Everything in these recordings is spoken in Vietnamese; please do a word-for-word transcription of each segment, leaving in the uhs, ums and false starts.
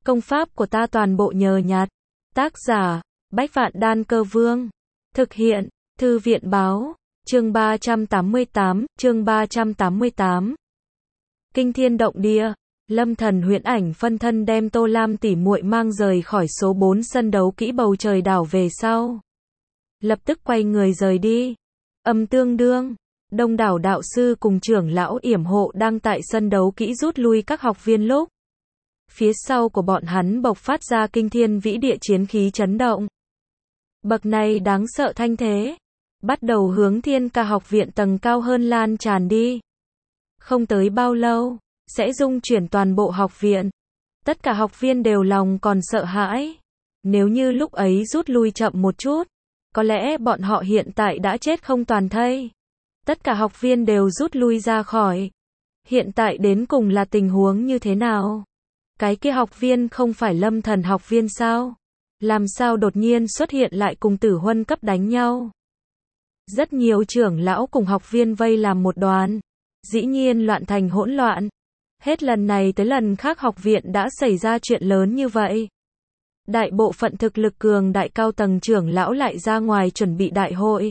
Công pháp của ta toàn bộ nhờ nhặt. Tác giả, Bách Vạn Đan Cơ Vương. Thực hiện, Thư viện Báo. Chương ba trăm tám mươi tám, chương ba trăm tám mươi tám. Kinh thiên động địa, Lâm Thần huyễn ảnh phân thân đem Tô Lam tỉ muội mang rời khỏi số bốn sân đấu kỹ bầu trời đảo về sau. Lập tức quay người rời đi. Âm tương đương, đông đảo đạo sư cùng trưởng lão yểm hộ đang tại sân đấu kỹ rút lui các học viên lúc. Phía sau của bọn hắn bộc phát ra kinh thiên vĩ địa chiến khí chấn động. Bậc này đáng sợ thanh thế. Bắt đầu hướng Thiên Ca học viện tầng cao hơn lan tràn đi. Không tới bao lâu, sẽ dung chuyển toàn bộ học viện. Tất cả học viên đều lòng còn sợ hãi. Nếu như lúc ấy rút lui chậm một chút, có lẽ bọn họ hiện tại đã chết không toàn thây. Tất cả học viên đều rút lui ra khỏi. Hiện tại đến cùng là tình huống như thế nào? Cái kia học viên không phải Lâm Thần học viên sao? Làm sao đột nhiên xuất hiện lại cùng Tử Huân cấp đánh nhau? Rất nhiều trưởng lão cùng học viên vây làm một đoàn. Dĩ nhiên loạn thành hỗn loạn. Hết lần này tới lần khác học viện đã xảy ra chuyện lớn như vậy. Đại bộ phận thực lực cường đại cao tầng trưởng lão lại ra ngoài chuẩn bị đại hội.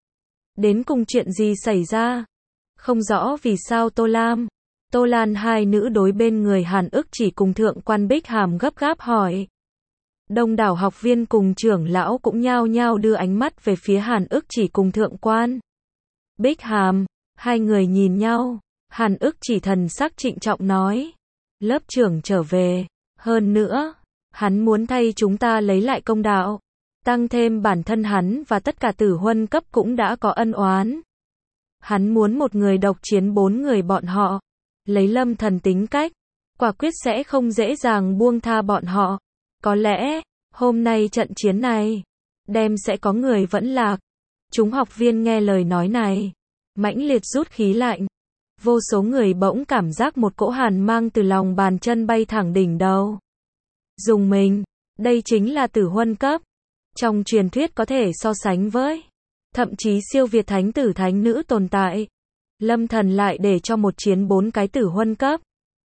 Đến cùng chuyện gì xảy ra? Không rõ vì sao Tô Lam, Tô Lan hai nữ đối bên người Hàn Ức Chỉ cùng thượng quan Bích Hàm gấp gáp hỏi. Đông đảo học viên cùng trưởng lão cũng nhao nhao đưa ánh mắt về phía Hàn Ức Chỉ cùng thượng quan Bích Hàm. Hai người nhìn nhau. Hàn Ức Chỉ thần sắc trịnh trọng nói. Lớp trưởng trở về. Hơn nữa, hắn muốn thay chúng ta lấy lại công đạo. Tăng thêm bản thân hắn và tất cả Tử Huân cấp cũng đã có ân oán. Hắn muốn một người độc chiến bốn người bọn họ. Lấy Lâm Thần tính cách, quả quyết sẽ không dễ dàng buông tha bọn họ. Có lẽ, hôm nay trận chiến này, đem sẽ có người vẫn lạc. Chúng học viên nghe lời nói này, mãnh liệt rút khí lạnh. Vô số người bỗng cảm giác một cỗ hàn mang từ lòng bàn chân bay thẳng đỉnh đầu. Dùng mình, đây chính là Tử Huân cấp. Trong truyền thuyết có thể so sánh với, thậm chí siêu việt thánh tử thánh nữ tồn tại. Lâm Thần lại để cho một chiến bốn cái Tử Huân cấp.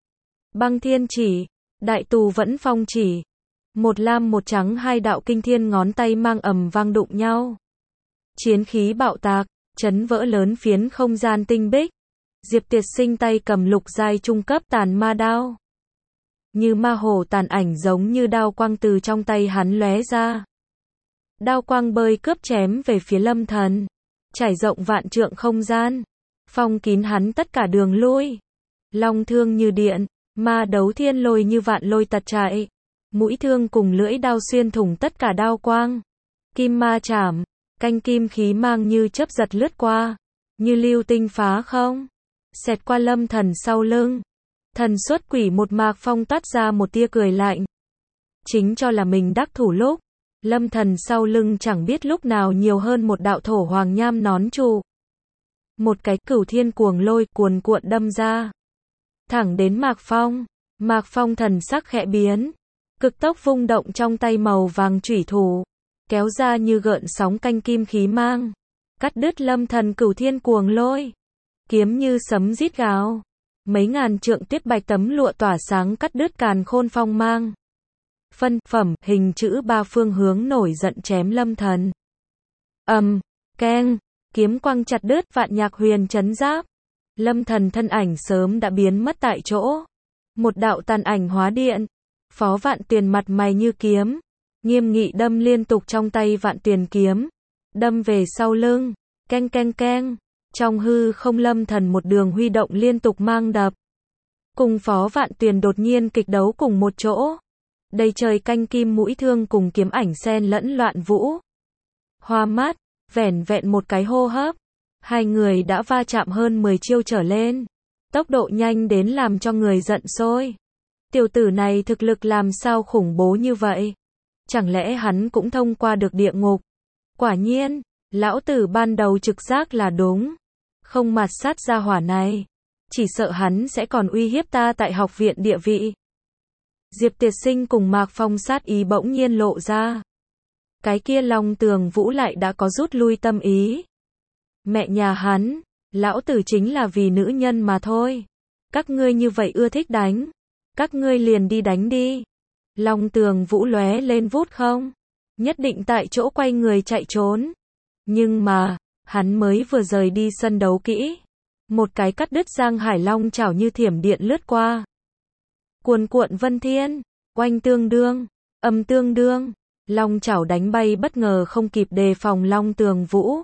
Băng Thiên Chỉ, Đại Tù Vẫn Phong Chỉ. Một lam một trắng hai đạo kinh thiên ngón tay mang ầm vang đụng nhau. Chiến khí bạo tạc, chấn vỡ lớn phiến không gian tinh bích. Diệp Tiệt Sinh tay cầm lục giai trung cấp tàn ma đao. Như ma hồ tàn ảnh giống như đao quang từ trong tay hắn lóe ra. Đao quang bơi cướp chém về phía Lâm Thần. Trải rộng vạn trượng không gian. Phong kín hắn tất cả đường lui. Long thương như điện. Ma đấu thiên lôi như vạn lôi tật chạy. Mũi thương cùng lưỡi đao xuyên thủng tất cả đao quang. Kim ma chảm. Canh kim khí mang như chớp giật lướt qua. Như lưu tinh phá không. Xẹt qua Lâm Thần sau lưng. Thần xuất quỷ một mạc phong toát ra một tia cười lạnh. Chính cho là mình đắc thủ lúc. Lâm Thần sau lưng chẳng biết lúc nào nhiều hơn một đạo thổ hoàng nham nón trụ. Một cái cửu thiên cuồng lôi cuồn cuộn đâm ra. Thẳng đến Mạc Phong. Mạc Phong thần sắc khẽ biến. Cực tốc vung động trong tay màu vàng chủy thủ. Kéo ra như gợn sóng canh kim khí mang. Cắt đứt Lâm Thần cửu thiên cuồng lôi. Kiếm như sấm rít gào. Mấy ngàn trượng tuyết bạch tấm lụa tỏa sáng cắt đứt càn khôn phong mang. Phân phẩm hình chữ ba phương hướng nổi giận chém Lâm Thần. Ầm, um, keng, kiếm quang chặt đứt vạn nhạc huyền chấn giáp. Lâm Thần thân ảnh sớm đã biến mất tại chỗ. Một đạo tàn ảnh hóa điện. Phó Vạn Tuyền mặt mày như kiếm, nghiêm nghị đâm liên tục trong tay Vạn Tuyền kiếm, đâm về sau lưng, keng keng keng. Trong hư không Lâm Thần một đường huy động liên tục mang đập. Cùng Phó Vạn Tuyền đột nhiên kịch đấu cùng một chỗ. Đầy trời canh kim mũi thương cùng kiếm ảnh xen lẫn loạn vũ. Hoa mắt, vẻn vẹn một cái hô hấp. Hai người đã va chạm hơn mười chiêu trở lên. Tốc độ nhanh đến làm cho người giận sôi. Tiểu tử này thực lực làm sao khủng bố như vậy? Chẳng lẽ hắn cũng thông qua được địa ngục? Quả nhiên, lão tử ban đầu trực giác là đúng. Không mạt sát ra hỏa này. Chỉ sợ hắn sẽ còn uy hiếp ta tại học viện địa vị. Diệp Tiệt Sinh cùng Mạc Phong sát ý bỗng nhiên lộ ra. Cái kia Long Tường Vũ lại đã có rút lui tâm ý. Mẹ nhà hắn, lão tử chính là vì nữ nhân mà thôi. Các ngươi như vậy ưa thích đánh. Các ngươi liền đi đánh đi. Long Tường Vũ lóe lên vút không. Nhất định tại chỗ quay người chạy trốn. Nhưng mà, hắn mới vừa rời đi sân đấu kỹ. Một cái cắt đứt Giang Hải Long chảo như thiểm điện lướt qua. Cuồn cuộn vân thiên, oanh tương đương, âm tương đương. Long chảo đánh bay bất ngờ không kịp đề phòng Long Tường Vũ.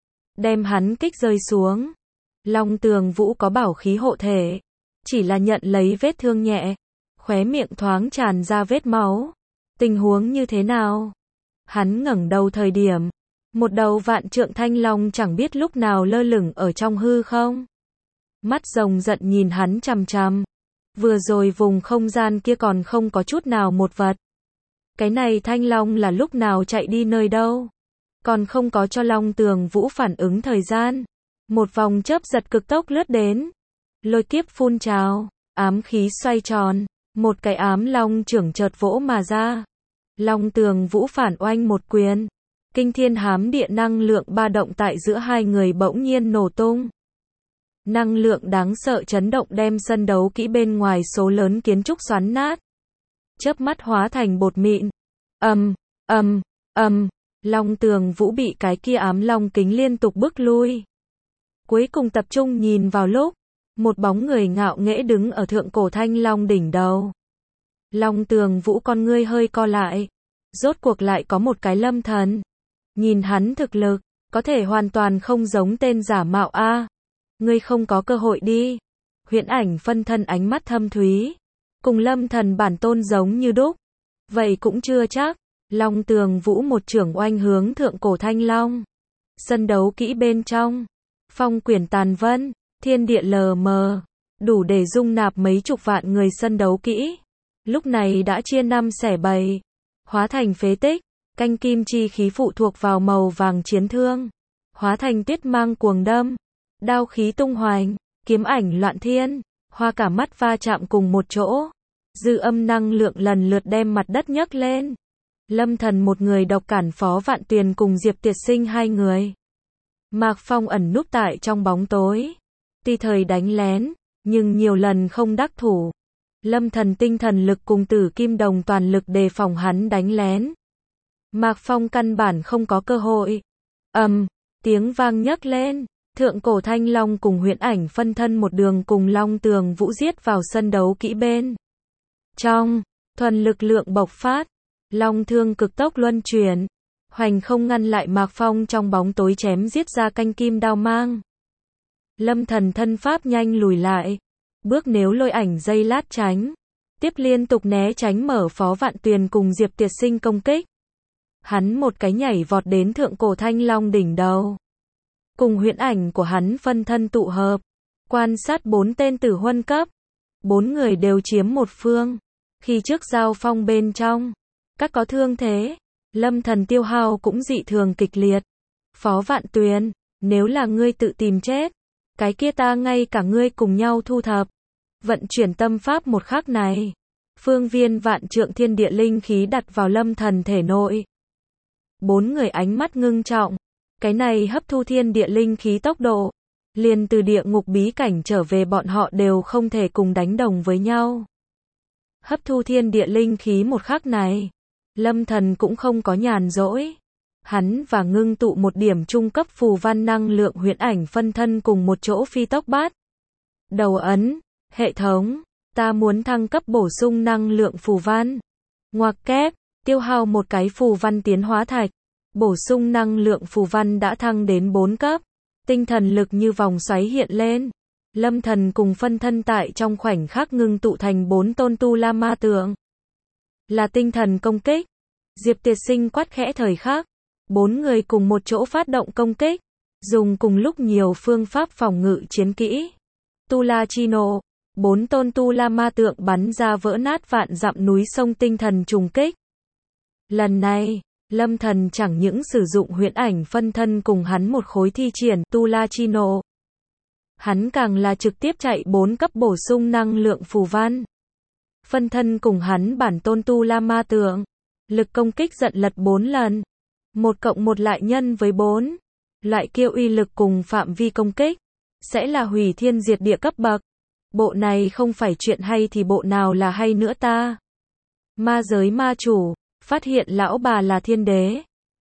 Đem hắn kích rơi xuống. Long Tường Vũ có bảo khí hộ thể. Chỉ là nhận lấy vết thương nhẹ. Khóe miệng thoáng tràn ra vết máu. Tình huống như thế nào? Hắn ngẩng đầu thời điểm. Một đầu vạn trượng thanh long chẳng biết lúc nào lơ lửng ở trong hư không. Mắt rồng giận nhìn hắn chằm chằm. Vừa rồi vùng không gian kia còn không có chút nào một vật. Cái này thanh long là lúc nào chạy đi nơi đâu? Còn không có cho Long Tường Vũ phản ứng thời gian. Một vòng chớp giật cực tốc lướt đến. Lôi kiếp phun trào, ám khí xoay tròn. Một cái ám long trưởng chợt vỗ mà ra. Long Tường Vũ phản oanh một quyền. Kinh thiên hám địa năng lượng ba động tại giữa hai người bỗng nhiên nổ tung. Năng lượng đáng sợ chấn động đem sân đấu kỹ bên ngoài số lớn kiến trúc xoắn nát. Chớp mắt hóa thành bột mịn. Ầm, ầm, ầm, Long Tường Vũ bị cái kia ám long kính liên tục bức lui. Cuối cùng tập trung nhìn vào lúc, một bóng người ngạo nghễ đứng ở thượng cổ thanh long đỉnh đầu. Long Tường Vũ con ngươi hơi co lại. Rốt cuộc lại có một cái Lâm Thần. Nhìn hắn thực lực, có thể hoàn toàn không giống tên giả mạo a. Ngươi không có cơ hội đi. Huyễn Ảnh phân thân ánh mắt thâm thúy. Cùng Lâm Thần bản tôn giống như đúc. Vậy cũng chưa chắc. Long Tường Vũ một trưởng oanh hướng thượng cổ thanh long. Sân đấu kỹ bên trong. Phong quyển tàn vân, thiên địa lờ mờ. Đủ để dung nạp mấy chục vạn người sân đấu kỹ. Lúc này đã chia năm xẻ bảy. Hóa thành phế tích. Canh kim chi khí phụ thuộc vào màu vàng chiến thương. Hóa thành tuyết mang cuồng đâm. Đao khí tung hoành. Kiếm ảnh loạn thiên. Hoa cả mắt va chạm cùng một chỗ. Dư âm năng lượng lần lượt đem mặt đất nhấc lên. Lâm Thần một người độc cản Phó Vạn Tuyền cùng Diệp Tiệt Sinh hai người. Mạc Phong ẩn núp tại trong bóng tối. Tuy thời đánh lén, nhưng nhiều lần không đắc thủ. Lâm Thần tinh thần lực cùng Tử Kim Đồng toàn lực đề phòng hắn đánh lén. Mạc Phong căn bản không có cơ hội. Ầm, tiếng vang nhấc lên. Thượng cổ thanh long cùng Huyễn Ảnh phân thân một đường cùng Long Tường Vũ giết vào sân đấu kỹ bên trong. Thuần lực lượng bộc phát. Long thương cực tốc luân chuyển. Hoành không ngăn lại Mạc Phong trong bóng tối chém giết ra canh kim đao mang. Lâm Thần thân pháp nhanh lùi lại. Bước nếu lôi ảnh dây lát tránh. Tiếp liên tục né tránh mở Phó Vạn Tuyền cùng Diệp Tiệt Sinh công kích. Hắn một cái nhảy vọt đến thượng cổ thanh long đỉnh đầu. Cùng huyễn ảnh của hắn phân thân tụ hợp. Quan sát bốn tên tử huân cấp. Bốn người đều chiếm một phương. Khi trước giao phong bên trong. Các có thương thế. Lâm Thần tiêu hao cũng dị thường kịch liệt. Phó Vạn Tuyền, nếu là ngươi tự tìm chết. Cái kia ta ngay cả ngươi cùng nhau thu thập. Vận chuyển tâm pháp một khắc này. Phương viên vạn trượng thiên địa linh khí đặt vào Lâm Thần thể nội. Bốn người ánh mắt ngưng trọng. Cái này hấp thu thiên địa linh khí tốc độ. Liền từ địa ngục bí cảnh trở về bọn họ đều không thể cùng đánh đồng với nhau. Hấp thu thiên địa linh khí một khắc này. Lâm Thần cũng không có nhàn rỗi. Hắn và ngưng tụ một điểm trung cấp phù văn năng lượng huyễn ảnh phân thân cùng một chỗ phi tốc bát. Đầu ấn, hệ thống, ta muốn thăng cấp bổ sung năng lượng phù văn. Ngoặc kép, tiêu hao một cái phù văn tiến hóa thạch. Bổ sung năng lượng phù văn đã thăng đến bốn cấp. Tinh thần lực như vòng xoáy hiện lên. Lâm Thần cùng phân thân tại trong khoảnh khắc ngưng tụ thành bốn tôn tu la ma tượng. Là tinh thần công kích. Diệp Tiệt Sinh quát khẽ thời khắc. Bốn người cùng một chỗ phát động công kích. Dùng cùng lúc nhiều phương pháp phòng ngự chiến kỹ. Tu la chi nộ. Bốn tôn tu la ma tượng bắn ra vỡ nát vạn dặm núi sông tinh thần trùng kích. Lần này, Lâm Thần chẳng những sử dụng huyễn ảnh phân thân cùng hắn một khối thi triển tu la chi nộ. Hắn càng là trực tiếp chạy bốn cấp bổ sung năng lượng phù văn. Phân thân cùng hắn bản tôn tu la ma tượng. Lực công kích giận lật bốn lần. Một cộng một lại nhân với bốn. Loại kia uy lực cùng phạm vi công kích. Sẽ là hủy thiên diệt địa cấp bậc. Bộ này không phải chuyện hay thì bộ nào là hay nữa ta. Ma giới ma chủ, phát hiện lão bà là thiên đế.